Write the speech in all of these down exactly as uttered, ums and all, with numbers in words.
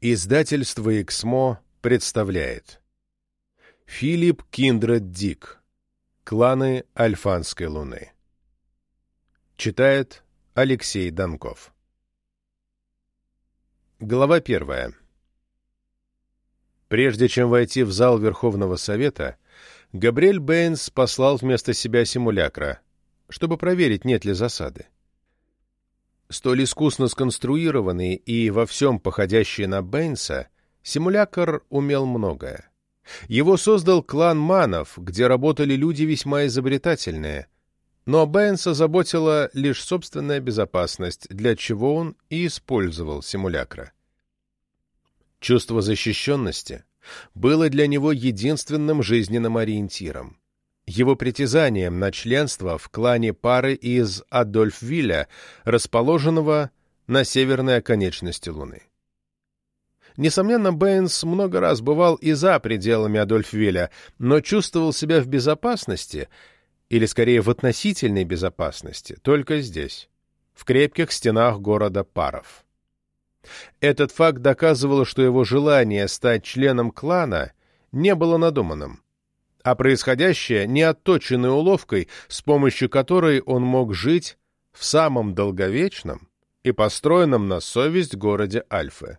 Издательство «Эксмо» представляет Филипп Киндред Дик. Кланы Альфанской луны. Читает Алексей Донков. Глава первая. Прежде чем войти в зал Верховного Совета, Габриэль Бэйнс послал вместо себя симулякра, чтобы проверить, нет ли засады. Столь искусно сконструированный и во всем походящий на Бэйнса, симулякр умел многое. Его создал клан Манов, где работали люди весьма изобретательные, но Бэйнса заботила лишь собственная безопасность, для чего он и использовал симулякра. Чувство защищенности было для него единственным жизненным ориентиром. Его притязанием на членство в клане пары из Адольфвилля, расположенного на северной оконечности Луны. Несомненно, Бэйнс много раз бывал и за пределами Адольфвилля, но чувствовал себя в безопасности, или скорее в относительной безопасности, только здесь, в крепких стенах города Паров. Этот факт доказывал, что его желание стать членом клана не было надуманным, а происходящее не отточенной уловкой, с помощью которой он мог жить в самом долговечном и построенном на совесть городе Альфы.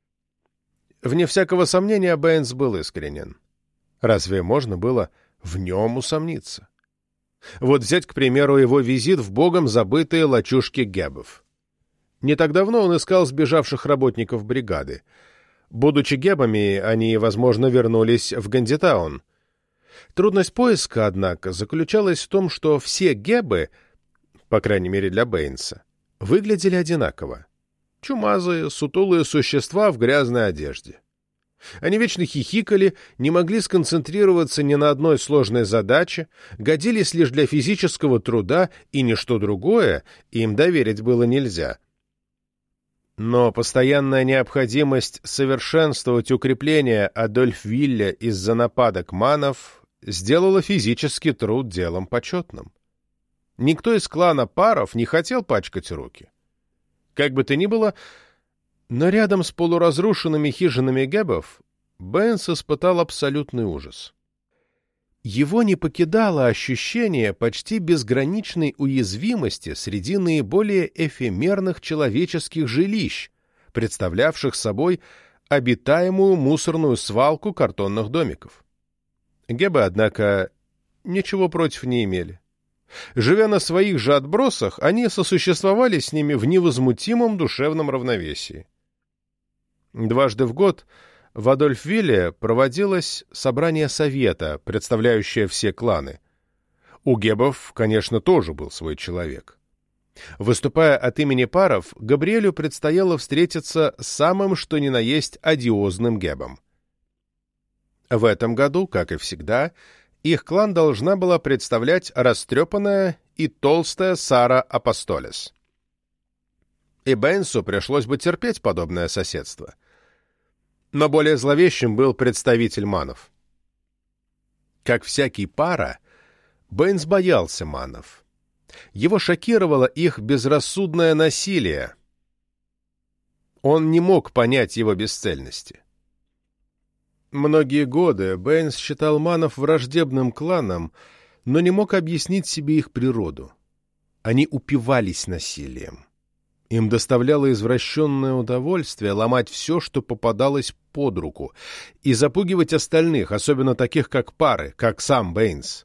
Вне всякого сомнения, Бэйнс был искренен. Разве можно было в нем усомниться? Вот взять, к примеру, его визит в богом забытые лачушки гебов. Не так давно он искал сбежавших работников бригады. Будучи гебами, они, возможно, вернулись в Гандитаун. Трудность поиска, однако, заключалась в том, что все гебы, по крайней мере для Бэйнса, выглядели одинаково. Чумазые, сутулые существа в грязной одежде. Они вечно хихикали, не могли сконцентрироваться ни на одной сложной задаче, годились лишь для физического труда, и ничто другое им доверить было нельзя. Но постоянная необходимость совершенствовать укрепления Адольфвилля из-за нападок манов сделала физический труд делом почетным. Никто из клана Паров не хотел пачкать руки. Как бы то ни было, но рядом с полуразрушенными хижинами гебов Бэйнс испытал абсолютный ужас. Его не покидало ощущение почти безграничной уязвимости среди наиболее эфемерных человеческих жилищ, представлявших собой обитаемую мусорную свалку картонных домиков. Гебы, однако, ничего против не имели. Живя на своих же отбросах, они сосуществовали с ними в невозмутимом душевном равновесии. Дважды в год в Адольфвилле проводилось собрание совета, представляющее все кланы. У гебов, конечно, тоже был свой человек. Выступая от имени Паров, Габриэлю предстояло встретиться с самым что ни на есть одиозным гебом. В этом году, как и всегда, их клан должна была представлять растрепанная и толстая Сара Апостолес. И Бэйнсу пришлось бы терпеть подобное соседство. Но более зловещим был представитель манов. Как всякий пара, Бэйнс боялся манов. Его шокировало их безрассудное насилие. Он не мог понять его бесцельности. Многие годы Бэйнс считал манов враждебным кланом, но не мог объяснить себе их природу. Они упивались насилием. Им доставляло извращенное удовольствие ломать все, что попадалось под руку, и запугивать остальных, особенно таких как пары, как сам Бэйнс.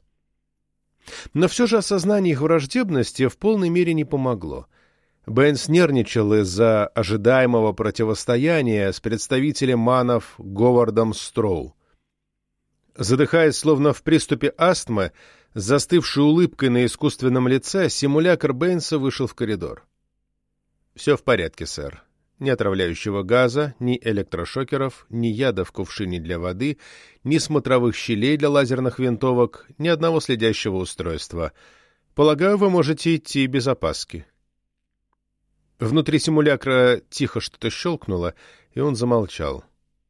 Но все же осознание их враждебности в полной мере не помогло. Бэйнс нервничал из-за ожидаемого противостояния с представителем манов Говардом Строу. Задыхаясь, словно в приступе астмы, с застывшей улыбкой на искусственном лице, симулякр Бэйнса вышел в коридор. «Все в порядке, сэр. Ни отравляющего газа, ни электрошокеров, ни яда в кувшине для воды, ни смотровых щелей для лазерных винтовок, ни одного следящего устройства. Полагаю, вы можете идти без опаски». Внутри симулякра тихо что-то щелкнуло, и он замолчал.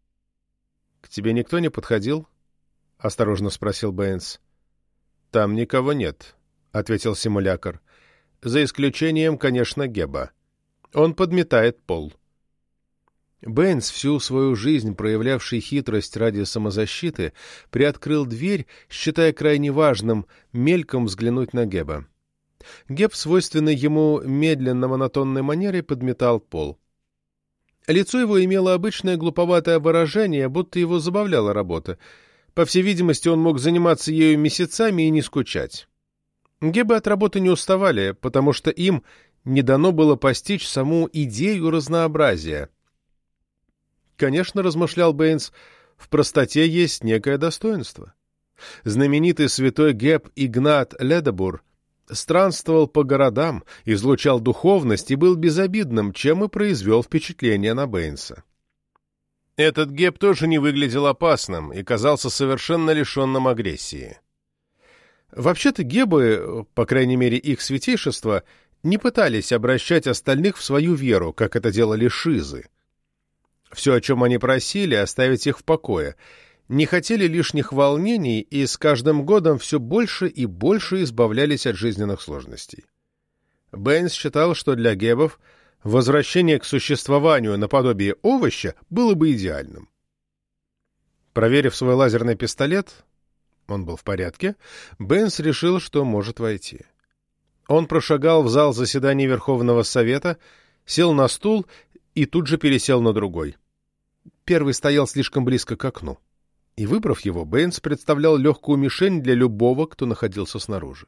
«К тебе никто не подходил?» — осторожно спросил Бэйнс. «Там никого нет», — ответил симулякр. «За исключением, конечно, Геба. Он подметает пол». Бэйнс, всю свою жизнь проявлявший хитрость ради самозащиты, приоткрыл дверь, считая крайне важным мельком взглянуть на Геба. Геб, свойственной ему медленно-монотонной манерой, подметал пол. Лицо его имело обычное глуповатое выражение, будто его забавляла работа. По всей видимости, он мог заниматься ею месяцами и не скучать. Гебы от работы не уставали, потому что им не дано было постичь саму идею разнообразия. Конечно, размышлял Бэйнс, в простоте есть некое достоинство. Знаменитый святой Геб Игнат Ледобур странствовал по городам, излучал духовность и был безобидным, чем и произвел впечатление на Бэйнса. Этот Геб тоже не выглядел опасным и казался совершенно лишенным агрессии. Вообще-то Гебы, по крайней мере их святейшество, не пытались обращать остальных в свою веру, как это делали шизы. Все, о чем они просили, оставить их в покое. Не хотели лишних волнений и с каждым годом все больше и больше избавлялись от жизненных сложностей. Бэйнс считал, что для гебов возвращение к существованию наподобие овоща было бы идеальным. Проверив свой лазерный пистолет, он был в порядке, Бэйнс решил, что может войти. Он прошагал в зал заседаний Верховного Совета, сел на стул и тут же пересел на другой. Первый стоял слишком близко к окну, и, выбрав его, Бэйнс представлял легкую мишень для любого, кто находился снаружи.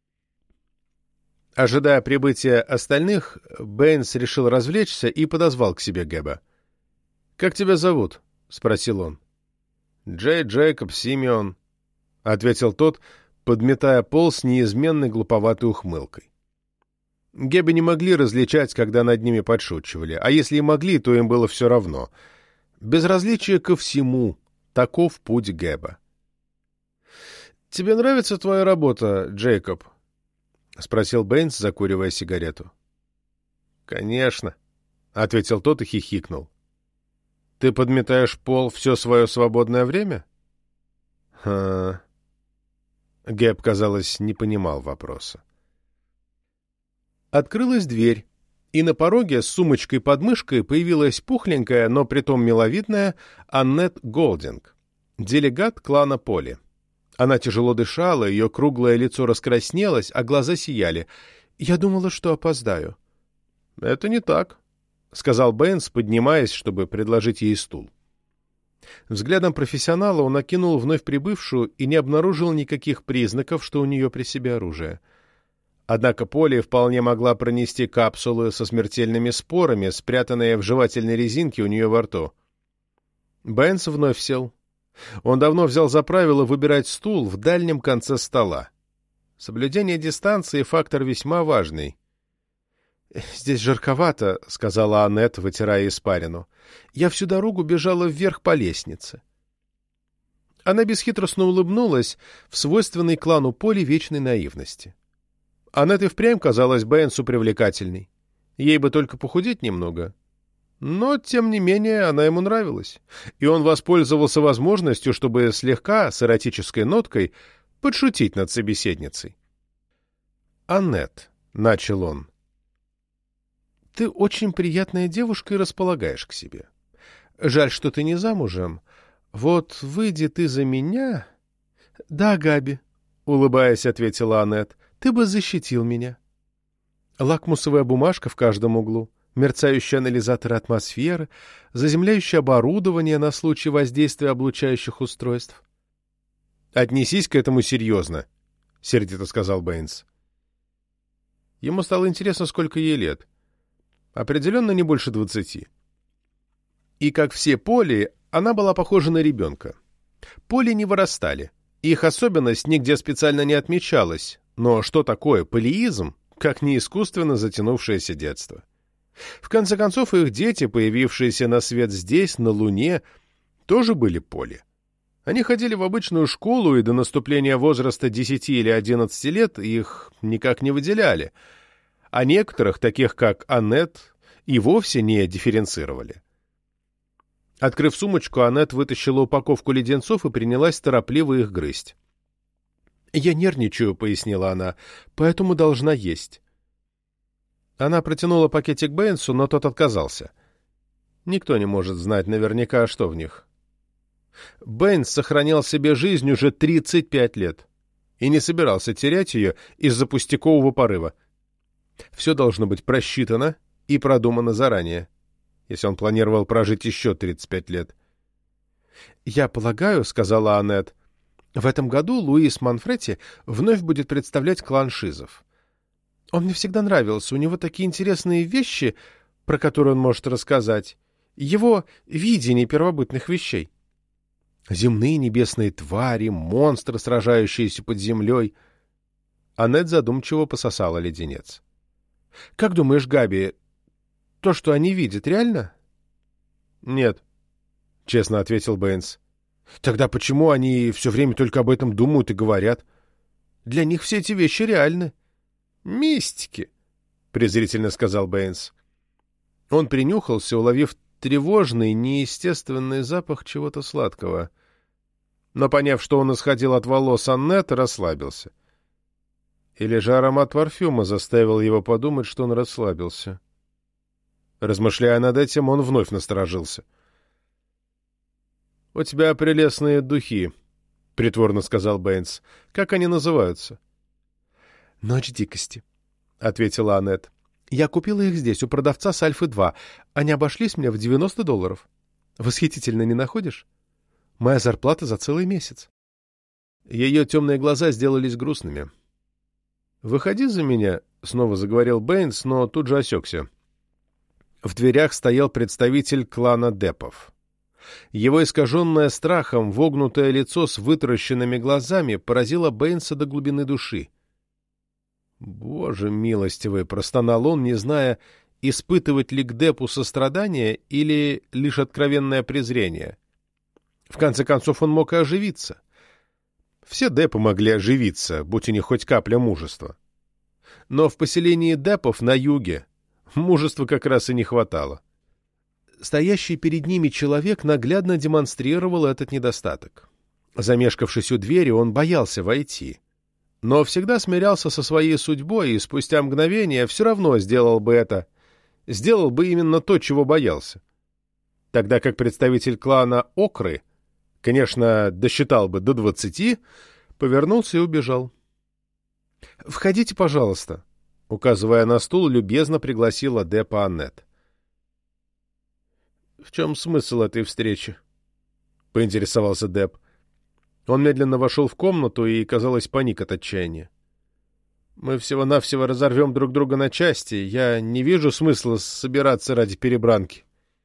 Ожидая прибытия остальных, Бэйнс решил развлечься и подозвал к себе Геба. «Как тебя зовут?» — спросил он. «Джей Джейкоб Симеон», — ответил тот, подметая пол с неизменной глуповатой ухмылкой. Гебы не могли различать, когда над ними подшучивали, а если и могли, то им было все равно. Безразличие ко всему — таков путь Геба. «Тебе нравится твоя работа, Джейкоб?» — спросил Бэйнс, закуривая сигарету. «Конечно», — ответил тот и хихикнул. «Ты подметаешь пол все свое свободное время?» «Ха...» Геб, казалось, не понимал вопроса. Открылась дверь, и на пороге с сумочкой под мышкой появилась пухленькая, но притом миловидная Аннет Голдинг, делегат клана Поли. Она тяжело дышала, ее круглое лицо раскраснелось, а глаза сияли. «Я думала, что опоздаю». «Это не так», — сказал Бэйнс, поднимаясь, чтобы предложить ей стул. Взглядом профессионала он окинул вновь прибывшую и не обнаружил никаких признаков, что у нее при себе оружие. Однако Поли вполне могла пронести капсулы со смертельными спорами, спрятанные в жевательной резинке у нее во рту. Бэйнс вновь сел. Он давно взял за правило выбирать стул в дальнем конце стола. Соблюдение дистанции — фактор весьма важный. «Здесь жарковато», — сказала Аннет, вытирая испарину. «Я всю дорогу бежала вверх по лестнице». Она бесхитростно улыбнулась в свойственной клану Поли вечной наивности. Аннет и впрямь казалась Бэйнсу привлекательной. Ей бы только похудеть немного. Но, тем не менее, она ему нравилась, и он воспользовался возможностью, чтобы слегка, с эротической ноткой, подшутить над собеседницей. «Аннет», — начал он, — «ты очень приятная девушка и располагаешь к себе. Жаль, что ты не замужем. Вот выйди ты за меня...» «Да, Габи», — улыбаясь, ответила Аннет, — «ты бы защитил меня». Лакмусовая бумажка в каждом углу, мерцающие анализаторы атмосферы, заземляющее оборудование на случай воздействия облучающих устройств. «Отнесись к этому серьезно», — сердито сказал Бэйнс. Ему стало интересно, сколько ей лет. Определенно не больше двадцати. И, как все Поли, она была похожа на ребенка. Поли не вырастали. Их особенность нигде специально не отмечалась. Но что такое полиизм, как не искусственно затянувшееся детство? В конце концов, их дети, появившиеся на свет здесь, на Луне, тоже были Поли. Они ходили в обычную школу, и до наступления возраста десяти или одиннадцати лет их никак не выделяли, а некоторых, таких как Аннет, и вовсе не дифференцировали. Открыв сумочку, Аннет вытащила упаковку леденцов и принялась торопливо их грызть. «Я нервничаю», — пояснила она, — «поэтому должна есть». Она протянула пакетик Бэйнсу, но тот отказался. Никто не может знать наверняка, что в них. Бэйнс сохранял себе жизнь уже тридцать пять лет и не собирался терять ее из-за пустякового порыва. Все должно быть просчитано и продумано заранее, если он планировал прожить еще тридцать пять лет. «Я полагаю, — сказала Аннет, — в этом году Луис Манфрети вновь будет представлять клан Шизов. Он мне всегда нравился, у него такие интересные вещи, про которые он может рассказать, его видение первобытных вещей. Земные небесные твари, монстры, сражающиеся под землей». Аннет задумчиво пососала леденец. «Как думаешь, Габи, то, что они видят, реально?» «Нет», — честно ответил Бэйнс. «Тогда почему они все время только об этом думают и говорят? Для них все эти вещи реальны». «Мистики», — презрительно сказал Бэйнс. Он принюхался, уловив тревожный, неестественный запах чего-то сладкого. Но, поняв, что он исходил от волос Аннет, расслабился. Или же аромат парфюма заставил его подумать, что он расслабился. Размышляя над этим, он вновь насторожился. «У тебя прелестные духи», — притворно сказал Бэйнс. «Как они называются?» «Ночь дикости», — ответила Аннет. «Я купила их здесь, у продавца с Альфы-два. Они обошлись мне в девяносто долларов. Восхитительно, не находишь? Моя зарплата за целый месяц». Ее темные глаза сделались грустными. «Выходи за меня», — снова заговорил Бэйнс, но тут же осекся. В дверях стоял представитель клана Деппов. Его искаженное страхом вогнутое лицо с вытаращенными глазами поразило Бэйнса до глубины души. «Боже милостивый!» — простонал он, не зная, испытывать ли к Деппу сострадание или лишь откровенное презрение. В конце концов, он мог и оживиться. Все Деппы могли оживиться, будь у них хоть капля мужества. Но в поселении Деппов на юге мужества как раз и не хватало. Стоящий перед ними человек наглядно демонстрировал этот недостаток. Замешкавшись у двери, он боялся войти. Но всегда смирялся со своей судьбой и спустя мгновение все равно сделал бы это, сделал бы именно то, чего боялся. Тогда как представитель клана Окры, конечно, досчитал бы до двадцати, повернулся и убежал. «Входите, пожалуйста», — указывая на стул, любезно пригласила Деппа Аннет. «В чем смысл этой встречи?» — поинтересовался Депп. Он медленно вошел в комнату и, казалось, паник от отчаяния. «Мы всего-навсего разорвем друг друга на части. Я не вижу смысла собираться ради перебранки».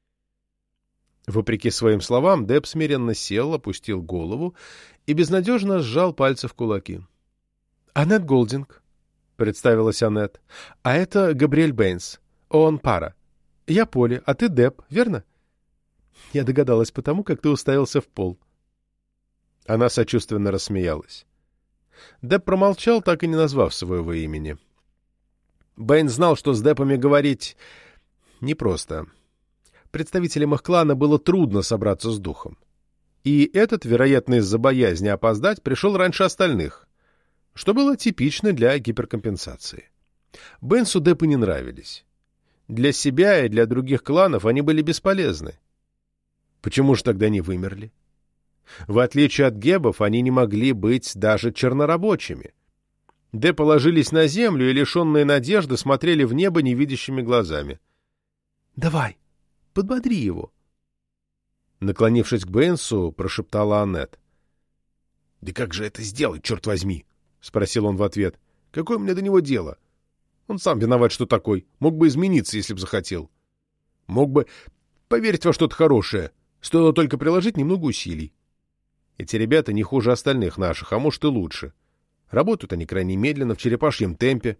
Вопреки своим словам, Депп смиренно сел, опустил голову и безнадежно сжал пальцы в кулаки. «Аннет Голдинг», — представилась Аннет, — «а это Габриэль Бэйнс. Он пара. Я Поли, а ты Депп, верно?» «Я догадалась потому, как ты уставился в пол». Она сочувственно рассмеялась. Депп промолчал, так и не назвав своего имени. Бэйнс знал, что с Деппами говорить непросто. Представителям их клана было трудно собраться с духом. И этот, вероятно, из-за боязни опоздать, пришел раньше остальных, что было типично для гиперкомпенсации. Бэйнсу Деппы не нравились. Для себя и для других кланов они были бесполезны. Почему же тогда не вымерли? В отличие от гебов, они не могли быть даже чернорабочими. Деппы положились на землю и, лишенные надежды, смотрели в небо невидящими глазами. «Давай, подбодри его!» Наклонившись к Бэйнсу, прошептала Аннет. «Да как же это сделать, черт возьми?» — спросил он в ответ. «Какое мне до него дело? Он сам виноват, что такой. Мог бы измениться, если бы захотел. Мог бы поверить во что-то хорошее. Стоило только приложить немного усилий. Эти ребята не хуже остальных наших, а может и лучше. Работают они крайне медленно, в черепашьем темпе.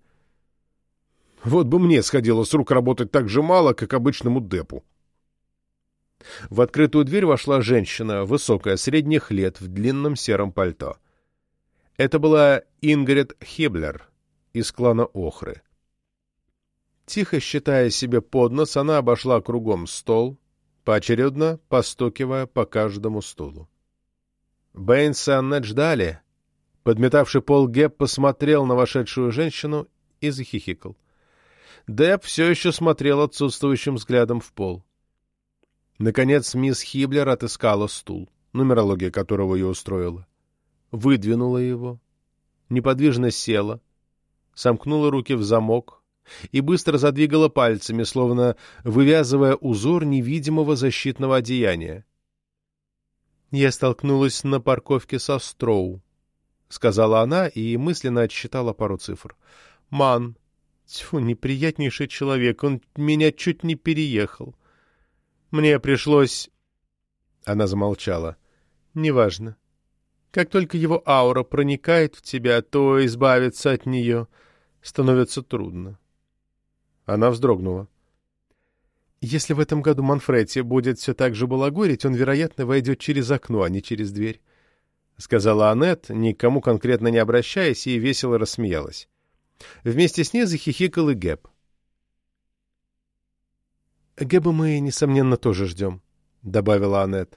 Вот бы мне сходило с рук работать так же мало, как обычному Деппу». В открытую дверь вошла женщина, высокая, средних лет, в длинном сером пальто. Это была Ингрид Хиблер из клана Охры. Тихо считая себе под нос, она обошла кругом стол, поочередно постукивая по каждому стулу. Бэйнс и Аннет ждали. Подметавший пол Гебб посмотрел на вошедшую женщину и захихикал. Депп все еще смотрел отсутствующим взглядом в пол. Наконец мисс Хиблер отыскала стул, нумерология которого ее устроила, выдвинула его, неподвижно села, сомкнула руки в замок и быстро задвигала пальцами, словно вывязывая узор невидимого защитного одеяния. «Я столкнулась на парковке со Строу», — сказала она и мысленно отсчитала пару цифр. «Ман. Тьфу, неприятнейший человек, он меня чуть не переехал. Мне пришлось...» Она замолчала. «Неважно. Как только его аура проникает в тебя, то избавиться от нее становится трудно». Она вздрогнула. «Если в этом году Манфрети будет все так же балагурить, он, вероятно, войдет через окно, а не через дверь», — сказала Аннет, никому конкретно не обращаясь, и весело рассмеялась. Вместе с ней захихикал и Гэб. «Гэба мы, несомненно, тоже ждем», — добавила Аннет.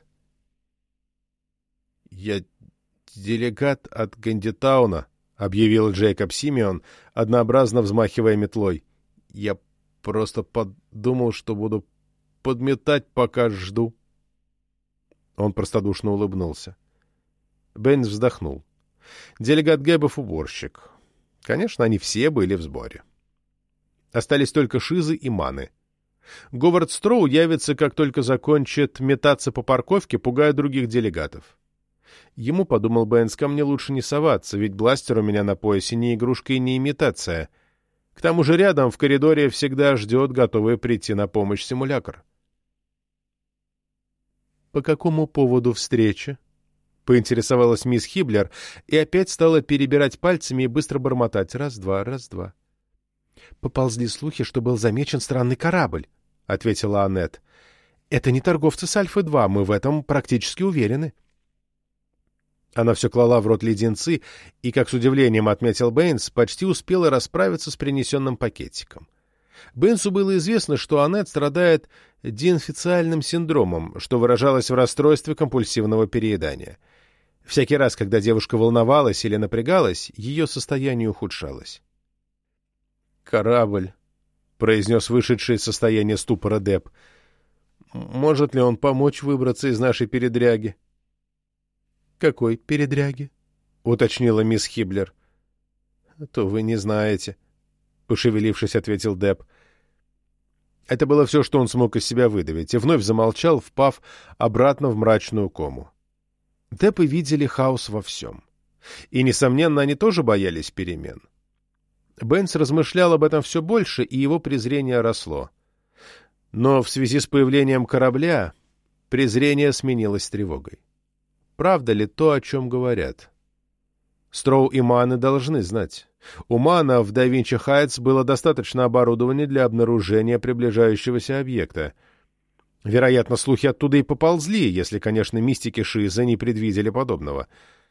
«Я делегат от Гэндитауна», — объявил Джейкоб Симеон, однообразно взмахивая метлой. «Я просто подумал, что буду подметать, пока жду». Он простодушно улыбнулся. Бэйнс вздохнул. Делегат Гэбов — уборщик. Конечно, они все были в сборе. Остались только Шизы и Маны. Говард Строу явится, как только закончит метаться по парковке, пугая других делегатов. Ему, подумал Бэйнс, ко мне лучше не соваться, ведь бластер у меня на поясе не игрушка и не имитация. К тому же рядом в коридоре всегда ждет, готовый прийти на помощь симулятор. «По какому поводу встречи?» — поинтересовалась мисс Хиблер и опять стала перебирать пальцами и быстро бормотать. Раз-два, раз-два. «Поползли слухи, что был замечен странный корабль», — ответила Аннет. «Это не торговцы с Альфы-два, мы в этом практически уверены». Она все клала в рот леденцы и, как с удивлением отметил Бэйнс, почти успела расправиться с принесенным пакетиком. Бэйнсу было известно, что Аннет страдает диинфициальным синдромом, что выражалось в расстройстве компульсивного переедания. Всякий раз, когда девушка волновалась или напрягалась, ее состояние ухудшалось. «Корабль», — произнес вышедший из состояния ступора Депп. «Может ли он помочь выбраться из нашей передряги?» «Какой передряги?» — уточнила мисс Хиблер. «То вы не знаете», — пошевелившись, ответил Депп. Это было все, что он смог из себя выдавить, и вновь замолчал, впав обратно в мрачную кому. Деппы видели хаос во всем. И, несомненно, они тоже боялись перемен. Бэйнс размышлял об этом все больше, и его презрение росло. Но в связи с появлением корабля презрение сменилось тревогой. Правда ли то, о чем говорят? Строу и Маны должны знать. У Мана в Да Винчи Хайтс было достаточно оборудования для обнаружения приближающегося объекта. Вероятно, слухи оттуда и поползли, если, конечно, мистики Шиза не предвидели подобного.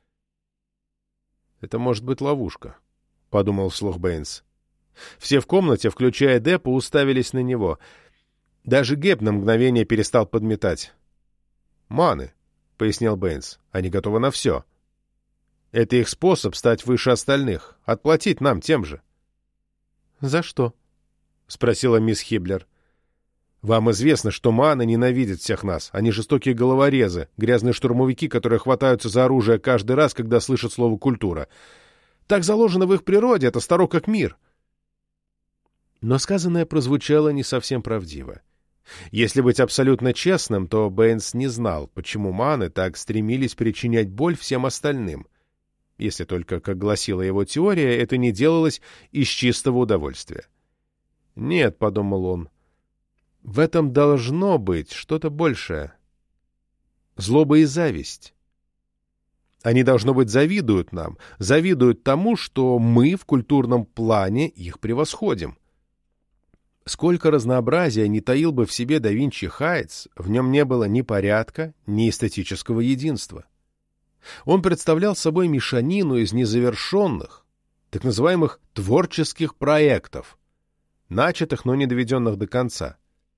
«Это может быть ловушка», — подумал вслух Бэйнс. Все в комнате, включая Деппа, уставились на него. Даже Гэб на мгновение перестал подметать. «Маны», — пояснил Бэйнс, — «они готовы на все. Это их способ стать выше остальных, отплатить нам тем же». «За что?» — спросила мисс Хиблер. «Вам известно, что Маны ненавидят всех нас. Они жестокие головорезы, грязные штурмовики, которые хватаются за оружие каждый раз, когда слышат слово «культура». Так заложено в их природе, это старо как мир». Но сказанное прозвучало не совсем правдиво. Если быть абсолютно честным, то Бэйнс не знал, почему Маны так стремились причинять боль всем остальным. Если только, как гласила его теория, это не делалось из чистого удовольствия. «Нет», — подумал он, — «в этом должно быть что-то большее. Злоба и зависть. Они, должно быть, завидуют нам, завидуют тому, что мы в культурном плане их превосходим. Сколько разнообразия не таил бы в себе Да Винчи Хайтс, в нем не было ни порядка, ни эстетического единства. Он представлял собой мешанину из незавершенных, так называемых творческих проектов, начатых, но не доведенных до конца.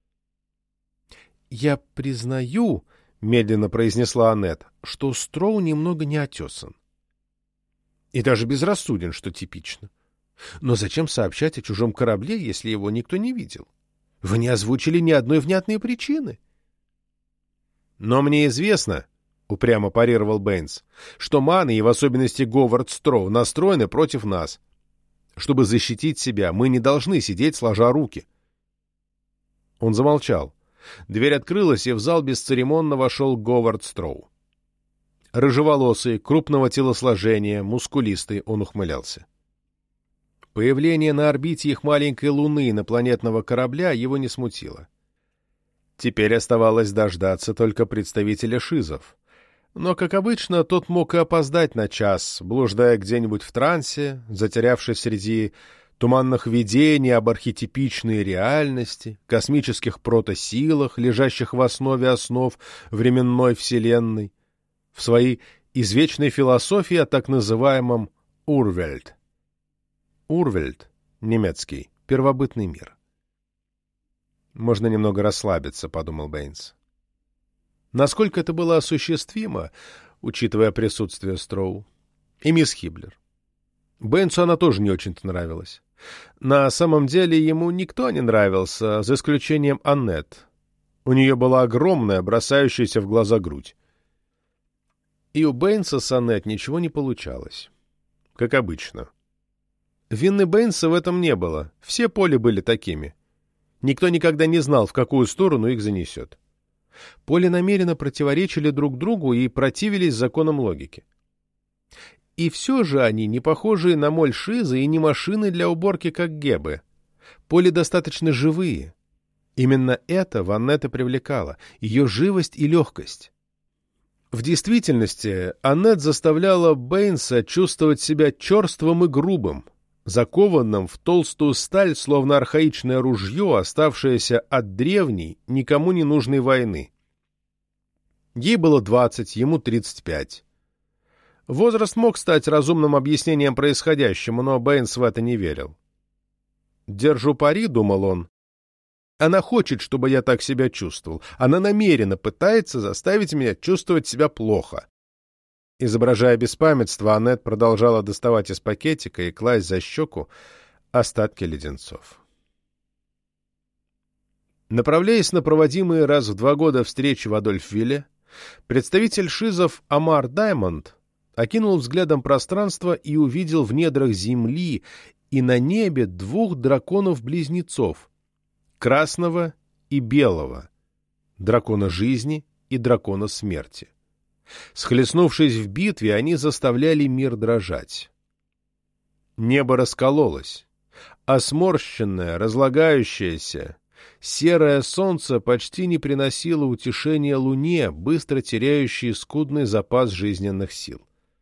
«Я признаю, — медленно произнесла Аннет, — что Строу немного неотесан. И даже безрассуден, что типично. Но зачем сообщать о чужом корабле, если его никто не видел? Вы не озвучили ни одной внятной причины». «Но мне известно, — упрямо парировал Бэйнс, — что Маны, и в особенности Говард Строу, настроены против нас. Чтобы защитить себя, мы не должны сидеть сложа руки». Он замолчал. Дверь открылась, и в зал бесцеремонно вошел Говард Строу. Рыжеволосый, крупного телосложения, мускулистый, он ухмылялся. Появление на орбите их маленькой луны инопланетного корабля его не смутило. Теперь оставалось дождаться только представителя шизов. Но, как обычно, тот мог и опоздать на час, блуждая где-нибудь в трансе, затерявшись среди туманных видений об архетипичной реальности, космических протосилах, лежащих в основе основ временной вселенной, в своей извечной философии о так называемом «Урвельт». Урвельт, немецкий, первобытный мир. «Можно немного расслабиться», — подумал Бэйнс. Насколько это было осуществимо, учитывая присутствие Строу, и мисс Хиблер. Бэйнсу она тоже не очень-то нравилась. На самом деле ему никто не нравился, за исключением Аннет. У нее была огромная, бросающаяся в глаза грудь. И у Бэйнса с Аннет ничего не получалось. Как обычно. Вины Бэйнса в этом не было. Все Поли были такими. Никто никогда не знал, в какую сторону их занесет. Поли намеренно противоречили друг другу и противились законам логики. И все же они не похожие на моль шизы и не машины для уборки, как Гебы. Поли достаточно живые. Именно это Аннет и привлекало, ее живость и легкость. В действительности Аннет заставляла Бэйнса чувствовать себя черствым и грубым, закованным в толстую сталь, словно архаичное ружье, оставшееся от древней, никому не нужной войны. Ей было двадцать, ему тридцать пять. Возраст мог стать разумным объяснением происходящему, но Бэйнс в это не верил. «Держу пари», — думал он. «Она хочет, чтобы я так себя чувствовал. Она намеренно пытается заставить меня чувствовать себя плохо». Изображая беспамятство, Аннет продолжала доставать из пакетика и класть за щеку остатки леденцов. Направляясь на проводимые раз в два года встречи в Адольфвилле, представитель шизов Амар Даймонд окинул взглядом пространство и увидел в недрах земли и на небе двух драконов-близнецов — красного и белого, дракона жизни и дракона смерти. Схлестнувшись в битве, они заставляли мир дрожать. Небо раскололось, а сморщенное, разлагающееся, серое солнце почти не приносило утешения луне, быстро теряющей скудный запас жизненных сил.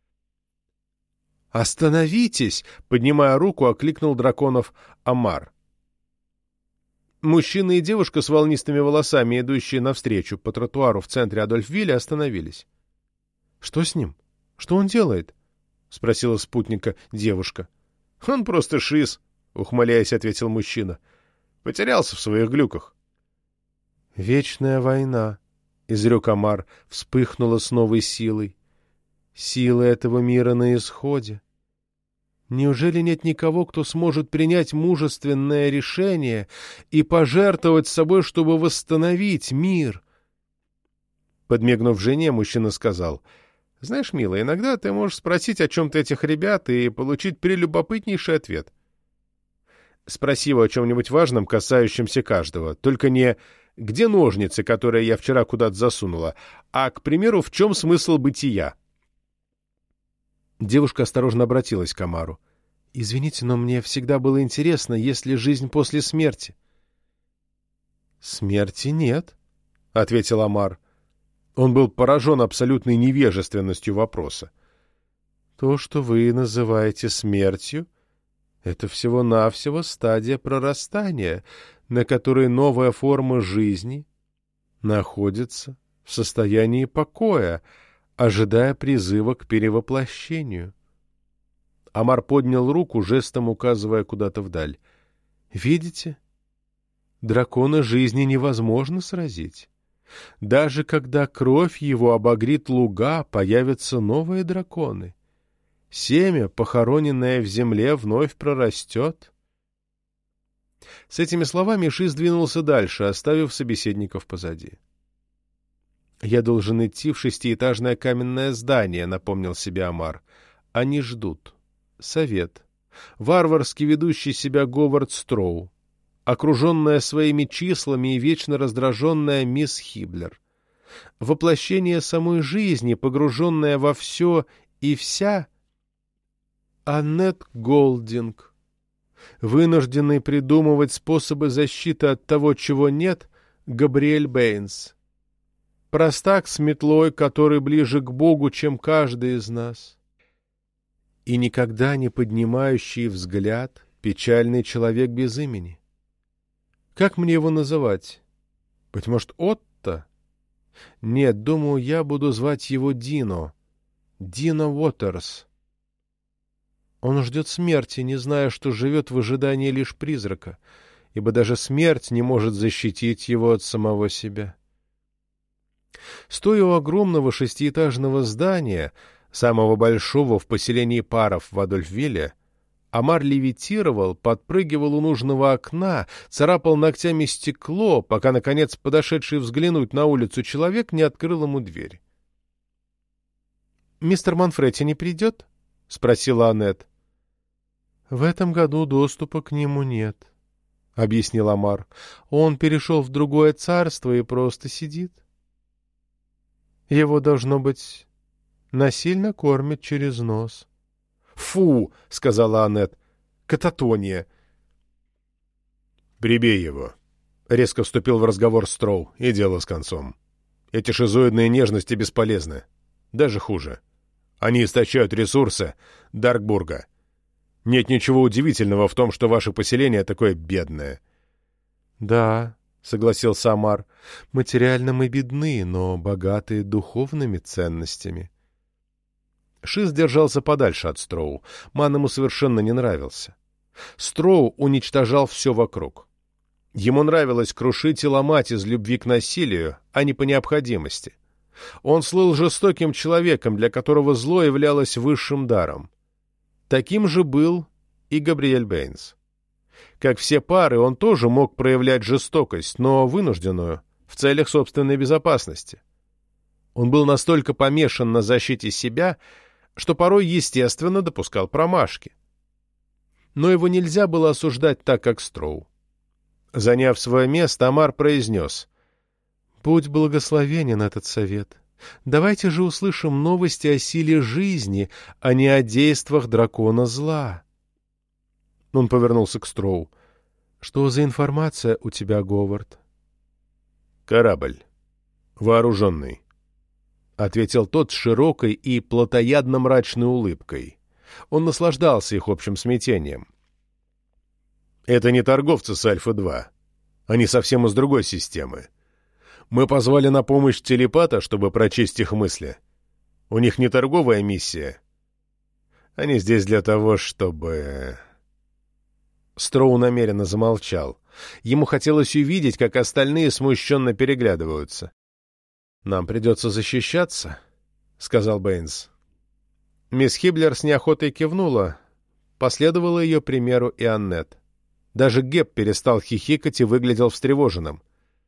«Остановитесь!» — поднимая руку, окликнул драконов Амар. Мужчина и девушка с волнистыми волосами, идущие навстречу по тротуару в центре Адольфвилля, остановились. «Что с ним? Что он делает?» — спросила спутника девушка. «Он просто шиз», — ухмыляясь, ответил мужчина. «Потерялся в своих глюках». «Вечная война», — изрек Амар, вспыхнула с новой силой. «Сила этого мира на исходе. Неужели нет никого, кто сможет принять мужественное решение и пожертвовать собой, чтобы восстановить мир?» Подмигнув жене, мужчина сказал: «Знаешь, милая, иногда ты можешь спросить о чем-то этих ребят и получить прелюбопытнейший ответ. Спроси его о чем-нибудь важном, касающемся каждого, только не «где ножницы, которые я вчера куда-то засунула», а, к примеру, «в чем смысл бытия?» Девушка осторожно обратилась к Амару. «Извините, но мне всегда было интересно, есть ли жизнь после смерти?» «Смерти нет», — ответил Амар. Он был поражен абсолютной невежественностью вопроса. «То, что вы называете смертью, это всего-навсего стадия прорастания, на которой новая форма жизни находится в состоянии покоя, ожидая призыва к перевоплощению». Амар поднял руку, жестом указывая куда-то вдаль. «Видите? Дракона жизни невозможно сразить. Даже когда кровь его обогрит луга, появятся новые драконы. Семя, похороненное в земле, вновь прорастет». С этими словами Ши сдвинулся дальше, оставив собеседников позади. «Я должен идти в шестиэтажное каменное здание», — напомнил себе Омар. «Они ждут. Совет. Варварски ведущий себя Говард Строу. Окруженная своими числами и вечно раздраженная мисс Хиблер. Воплощение самой жизни, погруженная во все и вся Аннет Голдинг. Вынужденный придумывать способы защиты от того, чего нет, Габриэль Бэйнс. Простак с метлой, который ближе к Богу, чем каждый из нас. И никогда не поднимающий взгляд печальный человек без имени. Как мне его называть? Быть может, Отто? Нет, думаю, я буду звать его Дино. Дино Уотерс. Он ждет смерти, не зная, что живет в ожидании лишь призрака, ибо даже смерть не может защитить его от самого себя. Стоя у огромного шестиэтажного здания, самого большого в поселении паров в Адольфвилле, Омар левитировал, подпрыгивал у нужного окна, царапал ногтями стекло, пока, наконец, подошедший взглянуть на улицу человек не открыл ему дверь. «Мистер Манфретти не придет?» — спросила Аннет. «В этом году доступа к нему нет», — объяснил Омар. «Он перешел в другое царство и просто сидит. Его, должно быть, насильно кормят через нос». «Фу!» — сказала Аннет. «Кататония!» «Прибей его!» — резко вступил в разговор Строу, и дело с концом. «Эти шизоидные нежности бесполезны. Даже хуже. Они истощают ресурсы Даркбурга. Нет ничего удивительного в том, что ваше поселение такое бедное». «Да», — согласился Омар, — «материально мы бедны, но богатые духовными ценностями». Шиз держался подальше от Строу. Ман ему совершенно не нравился. Строу уничтожал все вокруг. Ему нравилось крушить и ломать из любви к насилию, а не по необходимости. Он слыл жестоким человеком, для которого зло являлось высшим даром. Таким же был и Габриэль Бэйнс. Как все пары, он тоже мог проявлять жестокость, но вынужденную, в целях собственной безопасности. Он был настолько помешан на защите себя, что порой, естественно, допускал промашки. Но его нельзя было осуждать так, как Строу. Заняв свое место, Омар произнес: «Будь благословенен этот совет. Давайте же услышим новости о силе жизни, а не о действиях дракона зла». Он повернулся к Строу. «Что за информация у тебя, Говард?» «Корабль. Вооруженный», — ответил тот с широкой и плотоядно-мрачной улыбкой. Он наслаждался их общим смятением. «Это не торговцы с Альфа-два. Они совсем из другой системы. Мы позвали на помощь телепата, чтобы прочесть их мысли. У них не торговая миссия. Они здесь для того, чтобы...» Строу намеренно замолчал. Ему хотелось увидеть, как остальные смущенно переглядываются. «Нам придется защищаться», — сказал Бэйнс. Мисс Хиблер с неохотой кивнула. Последовала ее примеру и Аннет. Даже Геб перестал хихикать и выглядел встревоженным.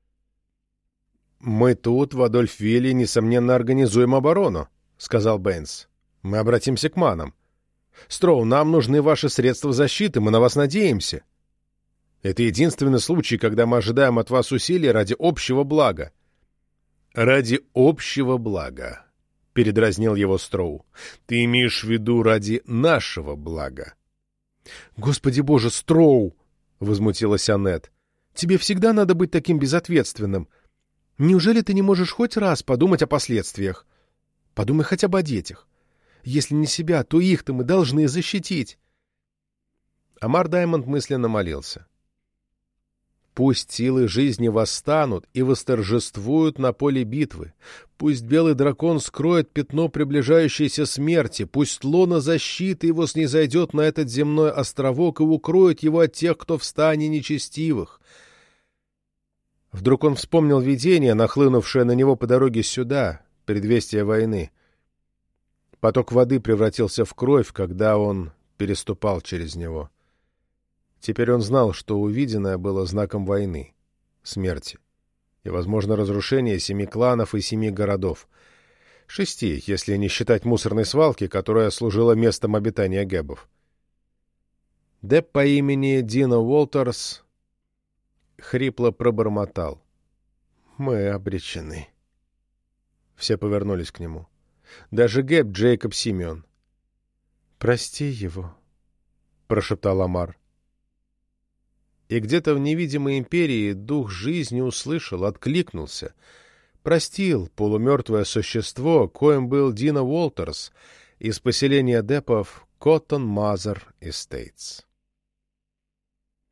«Мы тут, в Адольфвилле, несомненно, организуем оборону», — сказал Бэйнс. «Мы обратимся к манам. Строу, нам нужны ваши средства защиты, мы на вас надеемся. Это единственный случай, когда мы ожидаем от вас усилий ради общего блага». «Ради общего блага», — передразнил его Строу. «Ты имеешь в виду ради нашего блага». «Господи боже, Строу!» — возмутилась Аннет. «Тебе всегда надо быть таким безответственным. Неужели ты не можешь хоть раз подумать о последствиях? Подумай хотя бы о детях. Если не себя, то их-то мы должны защитить». Омар Даймонд мысленно молился. «Пусть силы жизни восстанут и восторжествуют на поле битвы. Пусть белый дракон скроет пятно приближающейся смерти. Пусть лона защиты его снизойдет на этот земной островок и укроет его от тех, кто в стане нечестивых». Вдруг он вспомнил видение, нахлынувшее на него по дороге сюда, предвестие войны. Поток воды превратился в кровь, когда он переступал через него. Теперь он знал, что увиденное было знаком войны, смерти. и, возможно, разрушение семи кланов и семи городов. Шести, если не считать мусорной свалки, которая служила местом обитания гэбов. Депп по имени Дина Уолтерс хрипло пробормотал: «Мы обречены». Все повернулись к нему. Даже гэб Джейкоб Симеон. «Прости его», — прошептал Омар. И где-то в невидимой империи дух жизни услышал, откликнулся, простил полумертвое существо, коим был Дина Уолтерс из поселения Деппов Коттон Мазер Эстейтс.